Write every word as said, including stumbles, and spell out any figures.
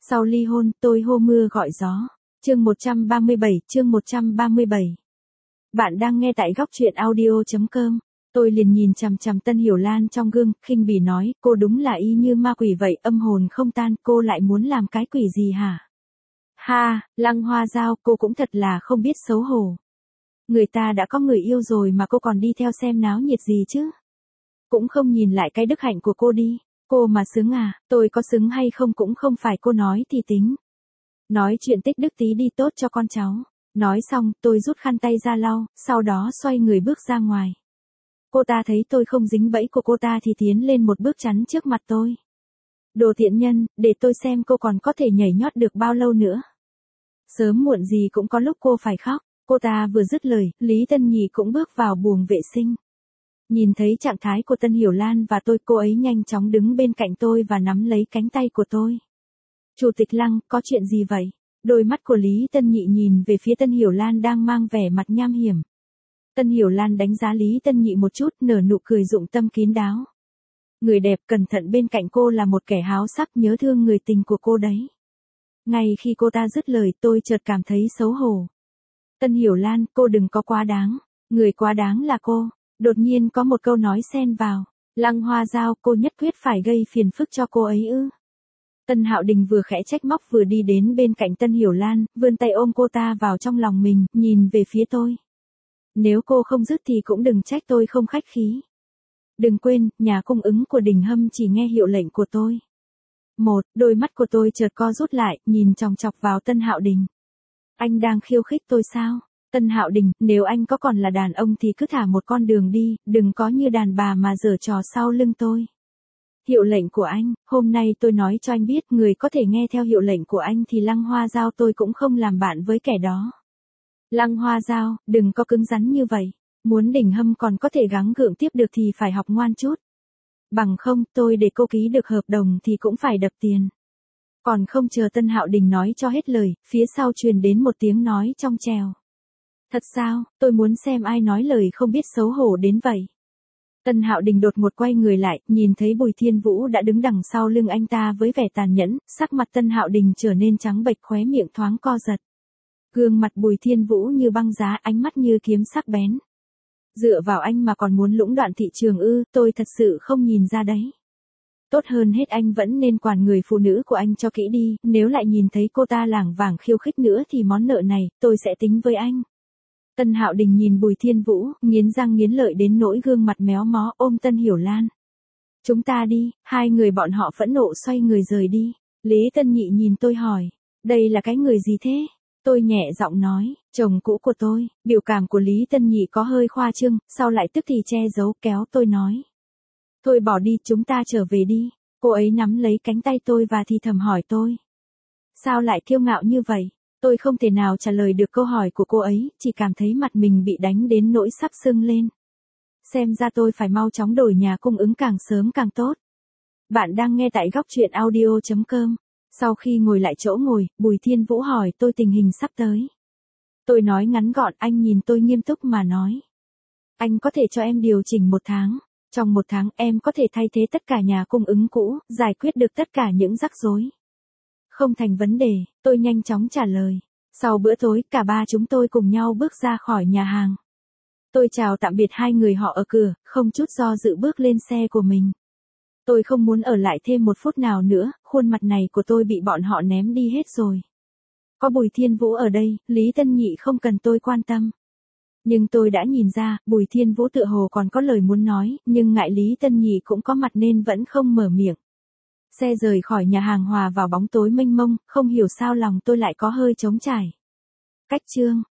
Sau ly hôn, tôi hô mưa gọi gió. Chương một trăm ba mươi bảy, chương một trăm ba mươi bảy. Bạn đang nghe tại góc truyện audio.com. Tôi liền nhìn chằm chằm Tân Hiểu Lan trong gương, khinh bỉ nói, cô đúng là y như ma quỷ vậy, âm hồn không tan, cô lại muốn làm cái quỷ gì hả? Ha, Lăng Hoa Giao, cô cũng thật là không biết xấu hổ. Người ta đã có người yêu rồi mà cô còn đi theo xem náo nhiệt gì chứ? Cũng không nhìn lại cái đức hạnh của cô đi. Cô mà xứng à, tôi có xứng hay không cũng không phải cô nói thì tính. Nói chuyện tích đức tí đi tốt cho con cháu. Nói xong, tôi rút khăn tay ra lau, sau đó xoay người bước ra ngoài. Cô ta thấy tôi không dính bẫy của cô ta thì tiến lên một bước chắn trước mặt tôi. Đồ thiện nhân, để tôi xem cô còn có thể nhảy nhót được bao lâu nữa. Sớm muộn gì cũng có lúc cô phải khóc. Cô ta vừa dứt lời, Lý Tân Nhị cũng bước vào buồng vệ sinh. Nhìn thấy trạng thái của Tân Hiểu Lan và tôi, cô ấy nhanh chóng đứng bên cạnh tôi và nắm lấy cánh tay của tôi. Chủ tịch Lăng, có chuyện gì vậy? Đôi mắt của Lý Tân Nhị nhìn về phía Tân Hiểu Lan đang mang vẻ mặt nham hiểm. Tân Hiểu Lan đánh giá Lý Tân Nhị một chút, nở nụ cười dụng tâm kín đáo. Người đẹp cẩn thận bên cạnh cô là một kẻ háo sắc nhớ thương người tình của cô đấy. Ngay khi cô ta dứt lời, tôi chợt cảm thấy xấu hổ. Tân Hiểu Lan, cô đừng có quá đáng. Người quá đáng là cô. Đột nhiên có một câu nói xen vào. Lăng Hoa Giao, cô nhất quyết phải gây phiền phức cho cô ấy ư? Tân Hạo Đình vừa khẽ trách móc vừa đi đến bên cạnh Tân Hiểu Lan, vươn tay ôm cô ta vào trong lòng mình, nhìn về phía tôi. Nếu cô không dứt thì cũng đừng trách tôi không khách khí. Đừng quên, nhà cung ứng của Đình Hâm chỉ nghe hiệu lệnh của tôi. Một, đôi mắt của tôi chợt co rút lại, nhìn chòng chọc vào Tân Hạo Đình. Anh đang khiêu khích tôi sao? Tân Hạo Đình, nếu anh có còn là đàn ông thì cứ thả một con đường đi, đừng có như đàn bà mà giở trò sau lưng tôi. Hiệu lệnh của anh, hôm nay tôi nói cho anh biết, người có thể nghe theo hiệu lệnh của anh thì Lăng Hoa Giao tôi cũng không làm bạn với kẻ đó. Lăng Hoa Giao, đừng có cứng rắn như vậy, muốn Đình Hâm còn có thể gắng gượng tiếp được thì phải học ngoan chút. Bằng không, tôi để cô ký được hợp đồng thì cũng phải đập tiền. Còn không chờ Tân Hạo Đình nói cho hết lời, phía sau truyền đến một tiếng nói trong trèo. Thật sao, tôi muốn xem ai nói lời không biết xấu hổ đến vậy. Tân Hạo Đình đột ngột quay người lại, nhìn thấy Bùi Thiên Vũ đã đứng đằng sau lưng anh ta với vẻ tàn nhẫn, sắc mặt Tân Hạo Đình trở nên trắng bệch, khóe miệng thoáng co giật. Gương mặt Bùi Thiên Vũ như băng giá, ánh mắt như kiếm sắc bén. Dựa vào anh mà còn muốn lũng đoạn thị trường ư, tôi thật sự không nhìn ra đấy. Tốt hơn hết anh vẫn nên quản người phụ nữ của anh cho kỹ đi, nếu lại nhìn thấy cô ta lảng vảng khiêu khích nữa thì món nợ này, tôi sẽ tính với anh. Tân Hạo Đình nhìn Bùi Thiên Vũ, nghiến răng nghiến lợi đến nỗi gương mặt méo mó, ôm Tân Hiểu Lan. Chúng ta đi, hai người bọn họ phẫn nộ xoay người rời đi. Lý Tân Nhị nhìn tôi hỏi, đây là cái người gì thế? Tôi nhẹ giọng nói, chồng cũ của tôi. Biểu cảm của Lý Tân Nhị có hơi khoa trương, sau lại tức thì che giấu, kéo tôi nói. Thôi bỏ đi, chúng ta trở về đi. Cô ấy nắm lấy cánh tay tôi và thì thầm hỏi tôi. Sao lại kiêu ngạo như vậy? Tôi không thể nào trả lời được câu hỏi của cô ấy, chỉ cảm thấy mặt mình bị đánh đến nỗi sắp sưng lên. Xem ra tôi phải mau chóng đổi nhà cung ứng càng sớm càng tốt. Bạn đang nghe tại góc truyện audio.com. Sau khi ngồi lại chỗ ngồi, Bùi Thiên Vũ hỏi tôi tình hình sắp tới. Tôi nói ngắn gọn, anh nhìn tôi nghiêm túc mà nói. Anh có thể cho em điều chỉnh một tháng. Trong một tháng em có thể thay thế tất cả nhà cung ứng cũ, giải quyết được tất cả những rắc rối. Không thành vấn đề, tôi nhanh chóng trả lời. Sau bữa tối, cả ba chúng tôi cùng nhau bước ra khỏi nhà hàng. Tôi chào tạm biệt hai người họ ở cửa, không chút do dự bước lên xe của mình. Tôi không muốn ở lại thêm một phút nào nữa, khuôn mặt này của tôi bị bọn họ ném đi hết rồi. Có Bùi Thiên Vũ ở đây, Lý Tân Nhị không cần tôi quan tâm. Nhưng tôi đã nhìn ra, Bùi Thiên Vũ tựa hồ còn có lời muốn nói, nhưng ngại Lý Tân Nhị cũng có mặt nên vẫn không mở miệng. Xe rời khỏi nhà hàng hòa vào bóng tối mênh mông, không hiểu sao lòng tôi lại có hơi trống trải. Cách chương